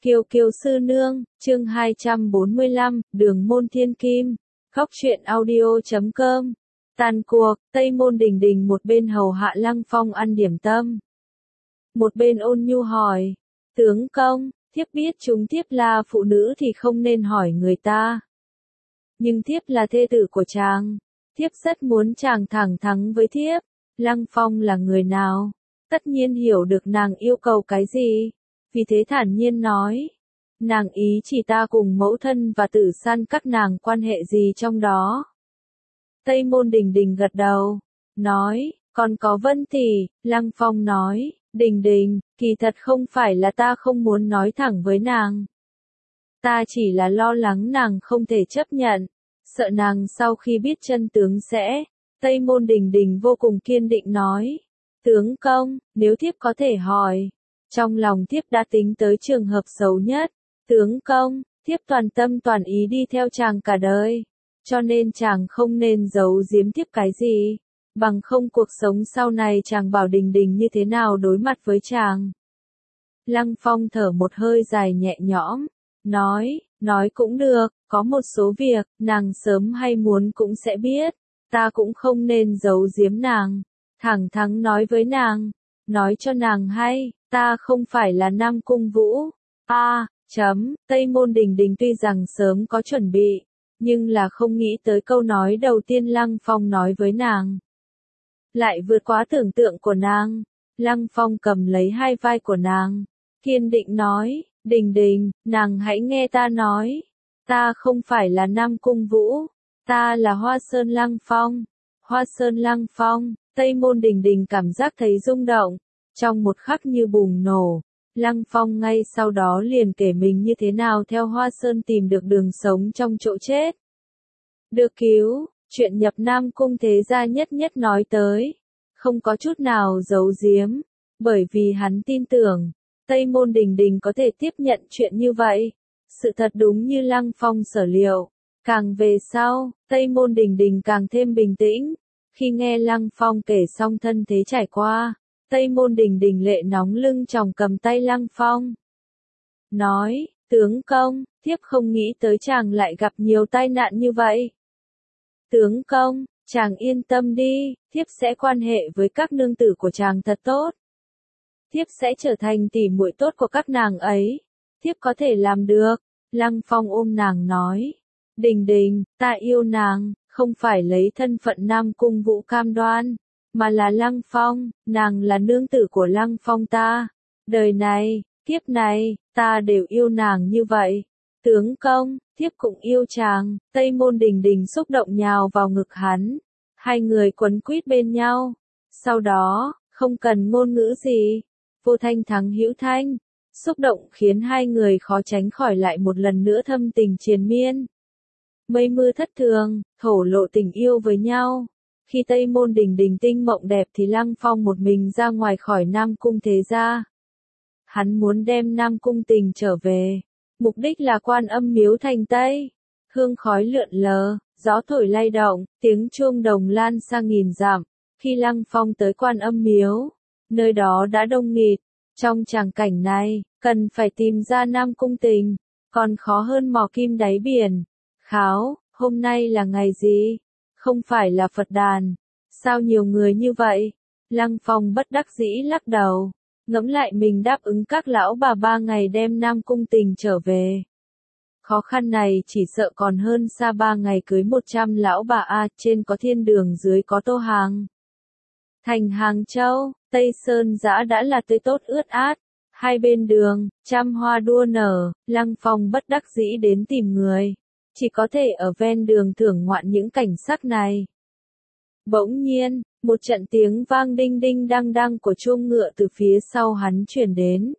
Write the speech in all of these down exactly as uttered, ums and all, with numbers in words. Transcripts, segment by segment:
Kiều Kiều sư nương, chương hai trăm bốn mươi lăm, Đường môn thiên kim. Góc truyện audio chấm com. Tàn cuộc, Tây Môn Đình Đình một bên hầu hạ Lăng Phong ăn điểm tâm. Một bên ôn nhu hỏi, tướng công, thiếp biết chúng thiếp là phụ nữ thì không nên hỏi người ta. Nhưng thiếp là thê tử của chàng, thiếp rất muốn chàng thẳng thắn với thiếp. Lăng Phong là người nào? Tất nhiên hiểu được nàng yêu cầu cái gì. Vì thế thản nhiên nói, nàng ý chỉ ta cùng mẫu thân và tử san các nàng quan hệ gì trong đó. Tây Môn Đình Đình gật đầu, nói, còn có Vân tỷ. Lăng Phong nói, Đình Đình, kỳ thật không phải là ta không muốn nói thẳng với nàng. Ta chỉ là lo lắng nàng không thể chấp nhận, sợ nàng sau khi biết chân tướng sẽ. Tây Môn Đình Đình vô cùng kiên định nói, tướng công, nếu thiếp có thể hỏi. Trong lòng thiếp đã tính tới trường hợp xấu nhất, tướng công, thiếp toàn tâm toàn ý đi theo chàng cả đời, cho nên chàng không nên giấu giếm thiếp cái gì, bằng không cuộc sống sau này chàng bảo Đình Đình như thế nào đối mặt với chàng. Lăng Phong thở một hơi dài nhẹ nhõm, nói, nói cũng được, có một số việc, nàng sớm hay muốn cũng sẽ biết, ta cũng không nên giấu giếm nàng, thẳng thắn nói với nàng, nói cho nàng hay. Ta không phải là Nam Cung Vũ. A, à, chấm, Tây Môn Đình Đình tuy rằng sớm có chuẩn bị, nhưng là không nghĩ tới câu nói đầu tiên Lăng Phong nói với nàng. Lại vượt quá tưởng tượng của nàng. Lăng Phong cầm lấy hai vai của nàng, kiên định nói, Đình Đình, nàng hãy nghe ta nói. Ta không phải là Nam Cung Vũ, ta là Hoa Sơn Lăng Phong. Hoa Sơn Lăng Phong, Tây Môn Đình Đình cảm giác thấy rung động. Trong một khắc như bùng nổ, Lăng Phong ngay sau đó liền kể mình như thế nào theo Hoa Sơn tìm được đường sống trong chỗ chết. Được cứu, chuyện nhập Nam Cung thế gia nhất nhất nói tới, không có chút nào giấu giếm, bởi vì hắn tin tưởng, Tây Môn Đình Đình có thể tiếp nhận chuyện như vậy. Sự thật đúng như Lăng Phong sở liệu, càng về sau, Tây Môn Đình Đình càng thêm bình tĩnh, khi nghe Lăng Phong kể xong thân thế trải qua. Tây Môn Đình Đình lệ nóng lưng tròng cầm tay Lăng Phong. Nói, tướng công, thiếp không nghĩ tới chàng lại gặp nhiều tai nạn như vậy. Tướng công, chàng yên tâm đi, thiếp sẽ quan hệ với các nương tử của chàng thật tốt. Thiếp sẽ trở thành tỷ muội tốt của các nàng ấy. Thiếp có thể làm được. Lăng Phong ôm nàng nói. Đình Đình, ta yêu nàng, không phải lấy thân phận Nam Cung Vũ cam đoan. Mà là Lăng Phong, nàng là nương tử của Lăng Phong ta. Đời này, kiếp này, ta đều yêu nàng như vậy. Tướng công, thiếp cũng yêu chàng. Tây Môn Đình Đình xúc động nhào vào ngực hắn. Hai người quấn quýt bên nhau. Sau đó, không cần ngôn ngữ gì. Vô thanh thắng hữu thanh. Xúc động khiến hai người khó tránh khỏi lại một lần nữa thâm tình triền miên. Mây mưa thất thường, thổ lộ tình yêu với nhau. Khi Tây Môn Đình Đình tinh mộng đẹp thì Lăng Phong một mình ra ngoài khỏi Nam Cung thế gia. Hắn muốn đem Nam Cung Tình trở về. Mục đích là Quan Âm miếu thành Tây. Hương khói lượn lờ, gió thổi lay động, tiếng chuông đồng lan sang nghìn dặm. Khi Lăng Phong tới Quan Âm miếu, nơi đó đã đông nghịt. Trong tràng cảnh này, cần phải tìm ra Nam Cung Tình, còn khó hơn mò kim đáy biển. Kháo, hôm nay là ngày gì? Không phải là Phật đàn. Sao nhiều người như vậy? Lăng Phong bất đắc dĩ lắc đầu. Ngẫm lại mình đáp ứng các lão bà ba ngày đem Nam Cung Tình trở về. Khó khăn này chỉ sợ còn hơn xa ba ngày cưới một trăm lão bà A, trên có Thiên Đường dưới có Tô Hàng. Thành Hàng Châu, Tây Sơn Giã đã là tươi tốt ướt át. Hai bên đường, trăm hoa đua nở, Lăng Phong bất đắc dĩ đến tìm người. Chỉ có thể ở ven đường thưởng ngoạn những cảnh sắc này. Bỗng nhiên, một trận tiếng vang đinh đinh đăng đăng của chuông ngựa từ phía sau hắn truyền đến.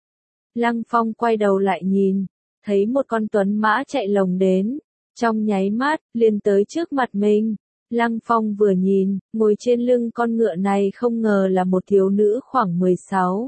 Lăng Phong quay đầu lại nhìn, thấy một con tuấn mã chạy lồng đến, trong nháy mắt, liền tới trước mặt mình. Lăng Phong vừa nhìn, ngồi trên lưng con ngựa này không ngờ là một thiếu nữ khoảng mười sáu,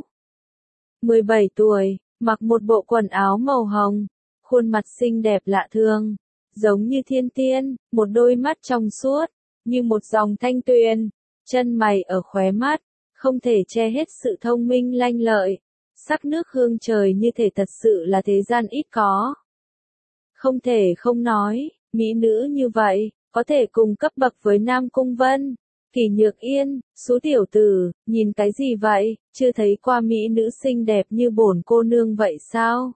mười bảy tuổi, mặc một bộ quần áo màu hồng. Khuôn mặt xinh đẹp lạ thường, giống như thiên tiên, một đôi mắt trong suốt, như một dòng thanh tuyền, chân mày ở khóe mắt, không thể che hết sự thông minh lanh lợi. Sắc nước hương trời như thể thật sự là thế gian ít có. Không thể không nói, mỹ nữ như vậy, có thể cùng cấp bậc với Nam Cung Vân. Kỷ Nhược Yên, số tiểu tử, nhìn cái gì vậy, chưa thấy qua mỹ nữ xinh đẹp như bổn cô nương vậy sao?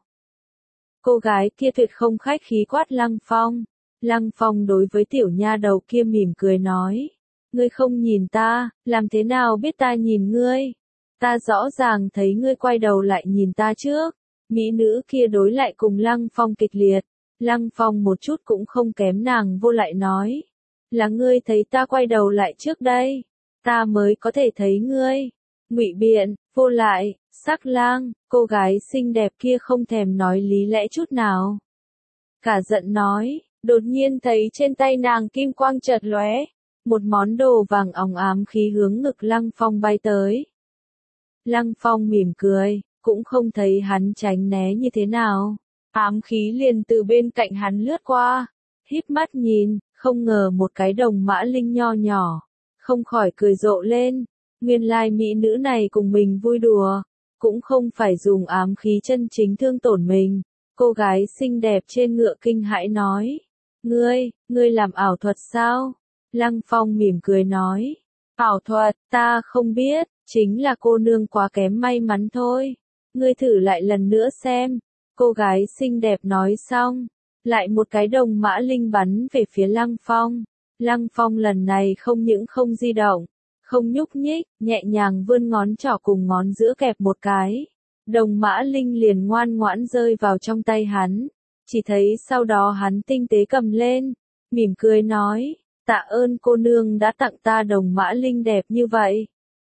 Cô gái kia tuyệt không khách khí quát Lăng Phong. Lăng Phong đối với tiểu nha đầu kia mỉm cười nói. Ngươi không nhìn ta, làm thế nào biết ta nhìn ngươi? Ta rõ ràng thấy ngươi quay đầu lại nhìn ta trước. Mỹ nữ kia đối lại cùng Lăng Phong kịch liệt. Lăng Phong một chút cũng không kém nàng vô lại nói. Là ngươi thấy ta quay đầu lại trước đây. Ta mới có thể thấy ngươi. Ngụy biện, vô lại, sắc lang, cô gái xinh đẹp kia không thèm nói lý lẽ chút nào. Cả giận nói, đột nhiên thấy trên tay nàng kim quang chợt lóe. Một món đồ vàng óng ám khí hướng ngực Lăng Phong bay tới. Lăng Phong mỉm cười, cũng không thấy hắn tránh né như thế nào. Ám khí liền từ bên cạnh hắn lướt qua. Híp mắt nhìn, không ngờ một cái đồng mã linh nho nhỏ. Không khỏi cười rộ lên. Nguyên lai mỹ nữ này cùng mình vui đùa. Cũng không phải dùng ám khí chân chính thương tổn mình. Cô gái xinh đẹp trên ngựa kinh hãi nói. Ngươi, ngươi làm ảo thuật sao? Lăng Phong mỉm cười nói. Ảo thuật, ta không biết, chính là cô nương quá kém may mắn thôi. Ngươi thử lại lần nữa xem. Cô gái xinh đẹp nói xong. Lại một cái đồng mã linh bắn về phía Lăng Phong. Lăng Phong lần này không những không di động, không nhúc nhích, nhẹ nhàng vươn ngón trỏ cùng ngón giữa kẹp một cái. Đồng mã linh liền ngoan ngoãn rơi vào trong tay hắn. Chỉ thấy sau đó hắn tinh tế cầm lên, mỉm cười nói, tạ ơn cô nương đã tặng ta đồng mã linh đẹp như vậy.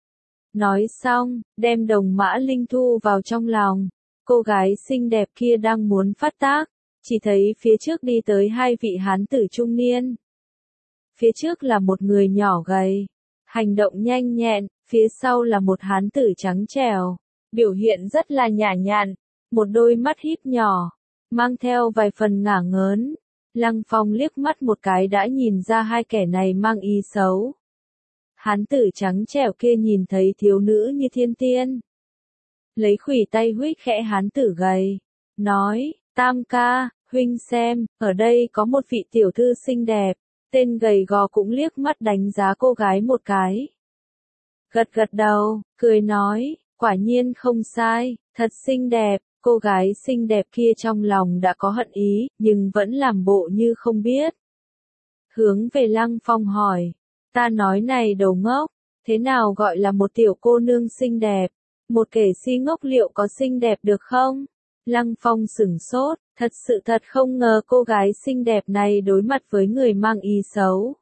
Nói xong, đem đồng mã linh thu vào trong lòng. Cô gái xinh đẹp kia đang muốn phát tác, chỉ thấy phía trước đi tới hai vị hán tử trung niên. Phía trước là một người nhỏ gầy, hành động nhanh nhẹn, phía sau là một hán tử trắng trẻo, biểu hiện rất là nhã nhặn, một đôi mắt híp nhỏ, mang theo vài phần ngả ngớn. Lăng Phong liếc mắt một cái đã nhìn ra hai kẻ này mang ý xấu. Hán tử trắng trẻo kia nhìn thấy thiếu nữ như thiên tiên. Lấy khuỷu tay huých khẽ hán tử gầy, nói, Tam ca, huynh xem, ở đây có một vị tiểu thư xinh đẹp. Tên gầy gò cũng liếc mắt đánh giá cô gái một cái. Gật gật đầu, cười nói, quả nhiên không sai, thật xinh đẹp. Cô gái xinh đẹp kia trong lòng đã có hận ý, nhưng vẫn làm bộ như không biết. Hướng về Lăng Phong hỏi, ta nói này đầu ngốc, thế nào gọi là một tiểu cô nương xinh đẹp? Một kẻ si ngốc liệu có xinh đẹp được không? Lăng Phong sửng sốt, thật sự thật không ngờ cô gái xinh đẹp này đối mặt với người mang ý xấu.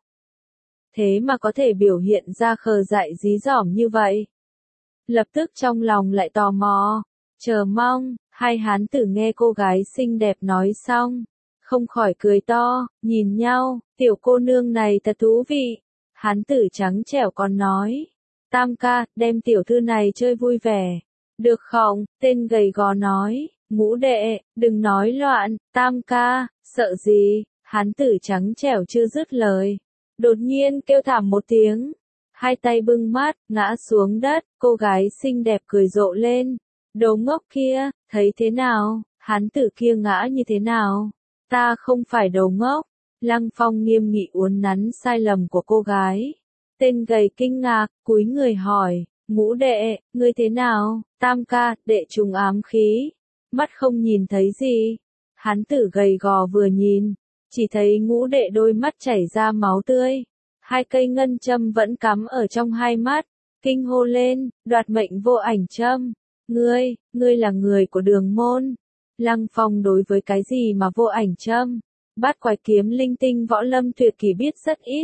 Thế mà có thể biểu hiện ra khờ dại dí dỏm như vậy. Lập tức trong lòng lại tò mò, chờ mong, hai hán tử nghe cô gái xinh đẹp nói xong, không khỏi cười to, nhìn nhau, tiểu cô nương này thật thú vị. Hán tử trắng trẻo còn nói, Tam ca, đem tiểu thư này chơi vui vẻ. Được không? Tên gầy gò nói, ngũ đệ, đừng nói loạn, Tam ca, sợ gì? Hán tử trắng trẻo chưa dứt lời. Đột nhiên kêu thảm một tiếng. Hai tay bưng mắt, ngã xuống đất, cô gái xinh đẹp cười rộ lên. Đồ ngốc kia, thấy thế nào? Hán tử kia ngã như thế nào? Ta không phải đồ ngốc. Lăng Phong nghiêm nghị uốn nắn sai lầm của cô gái. Tên gầy kinh ngạc, cúi người hỏi, ngũ đệ, ngươi thế nào? Tam ca, đệ trùng ám khí. Mắt không nhìn thấy gì. Hán tử gầy gò vừa nhìn, chỉ thấy ngũ đệ đôi mắt chảy ra máu tươi. Hai cây ngân châm vẫn cắm ở trong hai mắt. Kinh hô lên, đoạt mệnh vô ảnh châm. Ngươi, ngươi là người của đường môn. Lăng Phong đối với cái gì mà vô ảnh châm, bát quái kiếm linh tinh võ lâm tuyệt kỹ biết rất ít.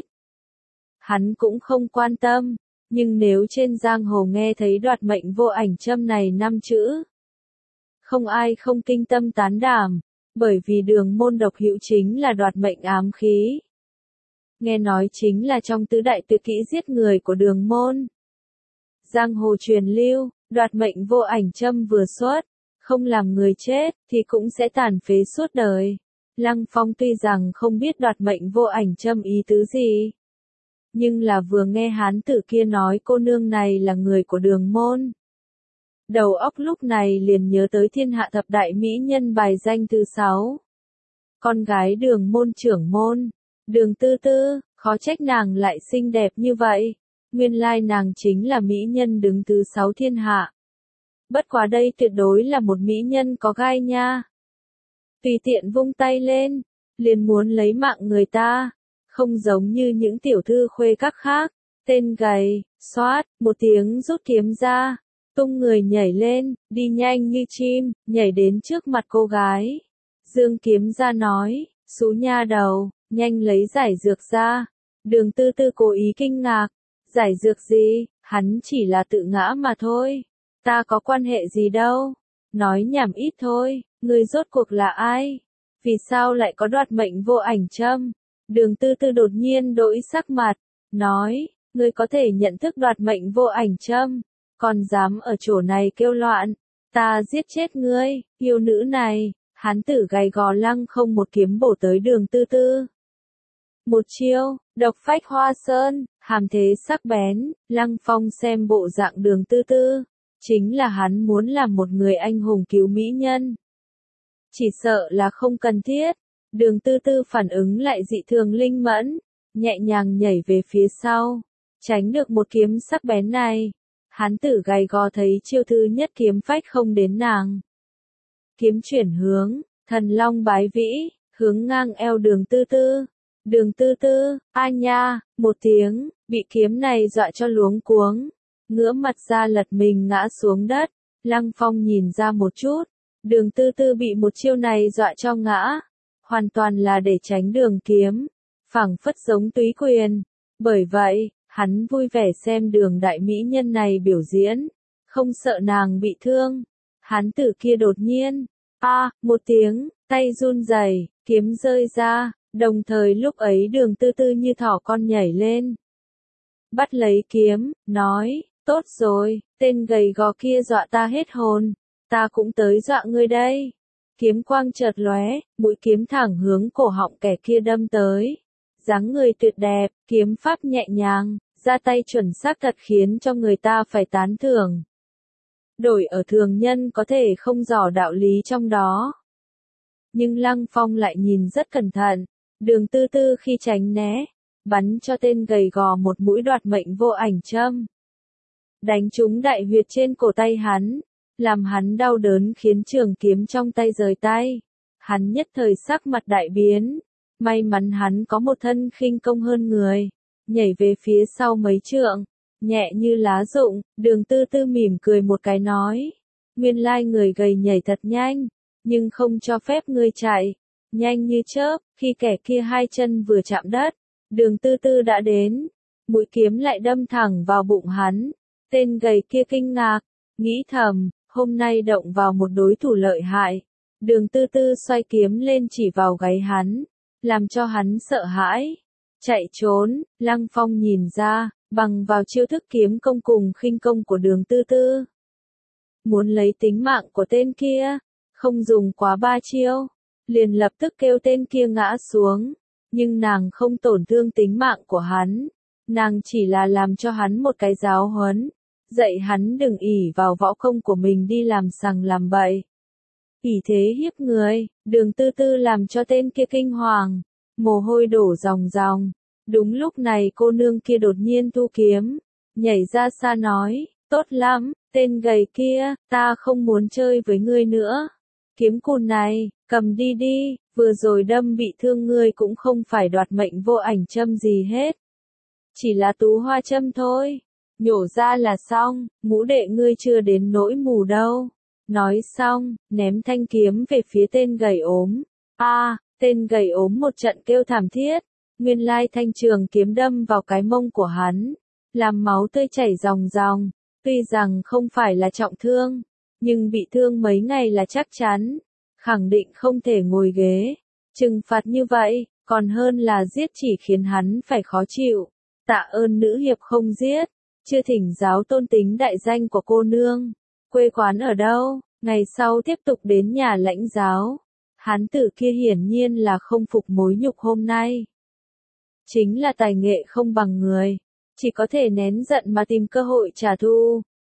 Hắn cũng không quan tâm, nhưng nếu trên giang hồ nghe thấy đoạt mệnh vô ảnh châm này năm chữ, không ai không kinh tâm tán đảm, bởi vì đường môn độc hữu chính là đoạt mệnh ám khí. Nghe nói chính là trong tứ đại tuyệt kỹ giết người của đường môn. Giang hồ truyền lưu, đoạt mệnh vô ảnh châm vừa xuất, không làm người chết, thì cũng sẽ tàn phế suốt đời. Lăng Phong tuy rằng không biết đoạt mệnh vô ảnh châm ý tứ gì, nhưng là vừa nghe hán tử kia nói cô nương này là người của đường môn. đầu óc lúc này liền nhớ tới thiên hạ thập đại mỹ nhân bài danh thứ sáu. Con gái Đường môn trưởng môn, Đường Tư Tư, khó trách nàng lại xinh đẹp như vậy. Nguyên lai nàng chính là mỹ nhân đứng thứ sáu thiên hạ. Bất quá đây tuyệt đối là một mỹ nhân có gai nha. Tùy tiện vung tay lên, liền muốn lấy mạng người ta, không giống như những tiểu thư khuê các khác. Tên gầy, xoát, một tiếng rút kiếm ra, tung người nhảy lên, đi nhanh như chim, nhảy đến trước mặt cô gái. Dương kiếm ra nói, xú nha đầu, nhanh lấy giải dược ra. Đường Tư Tư cố ý kinh ngạc, giải dược gì, hắn chỉ là tự ngã mà thôi. Ta có quan hệ gì đâu, nói nhảm ít thôi, ngươi rốt cuộc là ai? Vì sao lại có đoạt mệnh vô ảnh châm? Đường Tư Tư đột nhiên đổi sắc mặt, nói, ngươi có thể nhận thức đoạt mệnh vô ảnh châm, còn dám ở chỗ này kêu loạn, ta giết chết ngươi, yêu nữ này. Hán tử gầy gò lăng không một kiếm bổ tới Đường Tư Tư. Một chiêu, độc phách hoa sơn, hàm thế sắc bén, Lăng Phong xem bộ dạng Đường Tư Tư, chính là hắn muốn làm một người anh hùng cứu mỹ nhân. Chỉ sợ là không cần thiết. Đường Tư Tư phản ứng lại dị thường linh mẫn, nhẹ nhàng nhảy về phía sau, tránh được một kiếm sắc bén này. Hán tử gầy gò thấy chiêu thứ nhất kiếm phách không đến nàng. Kiếm chuyển hướng, thần long bái vĩ, hướng ngang eo Đường Tư Tư. Đường Tư Tư, a nha, một tiếng, bị kiếm này dọa cho luống cuống, ngửa mặt ra lật mình ngã xuống đất. Lăng Phong nhìn ra một chút, Đường Tư Tư bị một chiêu này dọa cho ngã, hoàn toàn là để tránh đường kiếm, phảng phất giống túy quyền. Bởi vậy, hắn vui vẻ xem Đường đại mỹ nhân này biểu diễn, không sợ nàng bị thương. Hán tử kia đột nhiên, a, một tiếng, tay run rẩy, kiếm rơi ra, đồng thời lúc ấy Đường Tư Tư như thỏ con nhảy lên, bắt lấy kiếm, nói, tốt rồi, tên gầy gò kia dọa ta hết hồn, ta cũng tới dọa ngươi đây. Kiếm quang chợt lóe, mũi kiếm thẳng hướng cổ họng kẻ kia đâm tới. Dáng người tuyệt đẹp, kiếm pháp nhẹ nhàng, ra tay chuẩn xác thật khiến cho người ta phải tán thưởng. Đổi ở thường nhân có thể không rõ đạo lý trong đó. Nhưng Lăng Phong lại nhìn rất cẩn thận, Đường Tư Tư khi tránh né, bắn cho tên gầy gò một mũi đoạt mệnh vô ảnh châm. Đánh trúng đại huyệt trên cổ tay hắn, làm hắn đau đớn khiến trường kiếm trong tay rời tay. Hắn nhất thời sắc mặt đại biến, may mắn hắn có một thân khinh công hơn người, nhảy về phía sau mấy trượng, nhẹ như lá rụng. Đường Tư Tư mỉm cười một cái nói, nguyên lai người gầy nhảy thật nhanh, nhưng không cho phép ngươi chạy, nhanh như chớp. Khi kẻ kia hai chân vừa chạm đất, Đường Tư Tư đã đến, mũi kiếm lại đâm thẳng vào bụng hắn. Tên gầy kia kinh ngạc, nghĩ thầm, hôm nay động vào một đối thủ lợi hại. Đường Tư Tư xoay kiếm lên chỉ vào gáy hắn, làm cho hắn sợ hãi. Chạy trốn, Lăng Phong nhìn ra, bằng vào chiêu thức kiếm công cùng khinh công của Đường Tư Tư, muốn lấy tính mạng của tên kia, không dùng quá ba chiêu, liền lập tức kêu tên kia ngã xuống. Nhưng nàng không tổn thương tính mạng của hắn, nàng chỉ là làm cho hắn một cái giáo huấn, dạy hắn đừng ỷ vào võ công của mình đi làm sằng làm bậy. Ỷ thế hiếp người, Đường Tư Tư làm cho tên kia kinh hoàng, mồ hôi đổ ròng ròng. Đúng lúc này cô nương kia đột nhiên thu kiếm, nhảy ra xa nói, tốt lắm, tên gầy kia, ta không muốn chơi với ngươi nữa. Kiếm cùn này, cầm đi đi, vừa rồi đâm bị thương ngươi cũng không phải đoạt mệnh vô ảnh châm gì hết. Chỉ là tú hoa châm thôi, nhổ ra là xong, ngũ đệ ngươi chưa đến nỗi mù đâu. Nói xong, ném thanh kiếm về phía tên gầy ốm. A, à, tên gầy ốm một trận kêu thảm thiết, nguyên lai thanh trường kiếm đâm vào cái mông của hắn, làm máu tươi chảy ròng ròng. Tuy rằng không phải là trọng thương, nhưng bị thương mấy ngày là chắc chắn, khẳng định không thể ngồi ghế. Trừng phạt như vậy, còn hơn là giết chỉ khiến hắn phải khó chịu. Tạ ơn nữ hiệp không giết, chưa thỉnh giáo tôn tính đại danh của cô nương, quê quán ở đâu, ngày sau tiếp tục đến nhà lãnh giáo. Hán tử kia hiển nhiên là không phục mối nhục hôm nay. Chính là tài nghệ không bằng người, chỉ có thể nén giận mà tìm cơ hội trả thù.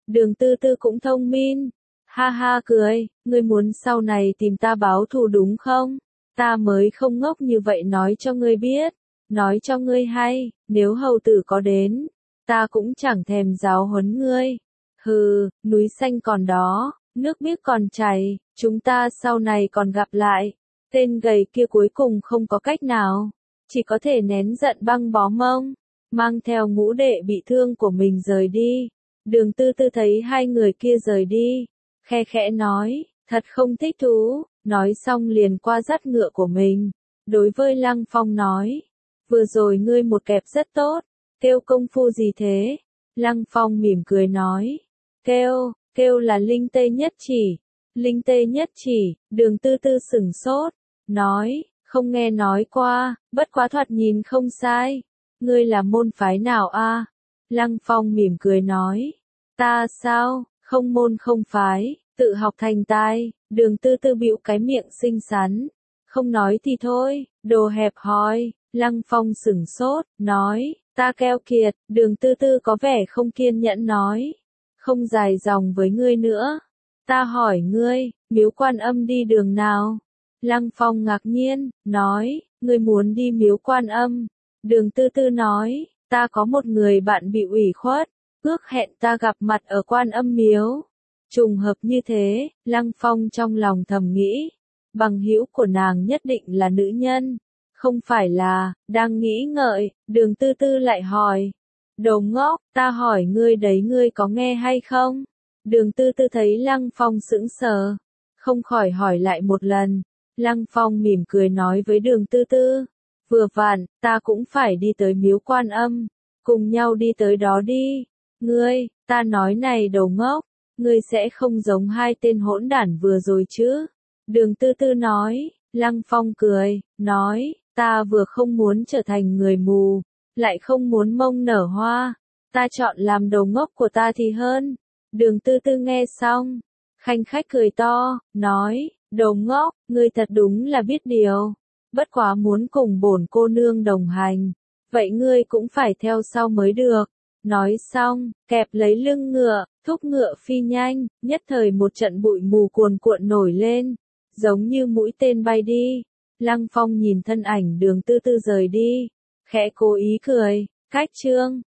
Đường Tư Tư cũng thông minh. Ha ha cười, ngươi muốn sau này tìm ta báo thù đúng không? Ta mới không ngốc như vậy nói cho ngươi biết. Nói cho ngươi hay, nếu hầu tử có đến, ta cũng chẳng thèm giáo huấn ngươi. Hừ, núi xanh còn đó, nước biếc còn chảy, chúng ta sau này còn gặp lại. Tên gầy kia cuối cùng không có cách nào, chỉ có thể nén giận băng bó mông, mang theo ngũ đệ bị thương của mình rời đi. Đường Tư Tư thấy hai người kia rời đi, khe khẽ nói, thật không thích thú, nói xong liền qua dắt ngựa của mình. Đối với Lăng Phong nói, vừa rồi ngươi một kẹp rất tốt, kêu công phu gì thế? Lăng Phong mỉm cười nói, kêu, kêu là linh tê nhất chỉ. Linh tê nhất chỉ, Đường Tư Tư sửng sốt, nói, không nghe nói qua, bất quá thoạt nhìn không sai. Ngươi là môn phái nào a? Lăng Phong mỉm cười nói, ta sao, không môn không phái, tự học thành tài. Đường Tư Tư bĩu cái miệng xinh xắn, không nói thì thôi, đồ hẹp hòi. Lăng Phong sửng sốt, nói, ta keo kiệt. Đường Tư Tư có vẻ không kiên nhẫn nói, không dài dòng với ngươi nữa. Ta hỏi ngươi, Miếu Quan Âm đi đường nào? Lăng Phong ngạc nhiên, nói, ngươi muốn đi Miếu Quan Âm. Đường Tư Tư nói, ta có một người bạn bị ủy khuất, ước hẹn ta gặp mặt ở Quan Âm miếu. Trùng hợp như thế, Lăng Phong trong lòng thầm nghĩ, bằng hữu của nàng nhất định là nữ nhân, không phải là. Đang nghĩ ngợi, Đường Tư Tư lại hỏi, đồ ngốc, ta hỏi ngươi đấy, ngươi có nghe hay không? Đường Tư Tư thấy Lăng Phong sững sờ, không khỏi hỏi lại một lần. Lăng Phong mỉm cười nói với Đường Tư Tư, vừa vặn, ta cũng phải đi tới Miếu Quan Âm, cùng nhau đi tới đó đi. Ngươi, ta nói này đồ ngốc, ngươi sẽ không giống hai tên hỗn đản vừa rồi chứ? Đường Tư Tư nói. Lăng Phong cười, nói, ta vừa không muốn trở thành người mù, lại không muốn mông nở hoa, ta chọn làm đồ ngốc của ta thì hơn. Đường Tư Tư nghe xong, khanh khách cười to, nói, đồ ngốc, ngươi thật đúng là biết điều, bất quá muốn cùng bổn cô nương đồng hành, vậy ngươi cũng phải theo sau mới được. Nói xong, kẹp lấy lưng ngựa, thúc ngựa phi nhanh, nhất thời một trận bụi mù cuồn cuộn nổi lên, giống như mũi tên bay đi. Lăng Phong nhìn thân ảnh Đường Tư Tư rời đi, khẽ cố ý cười, cách chương.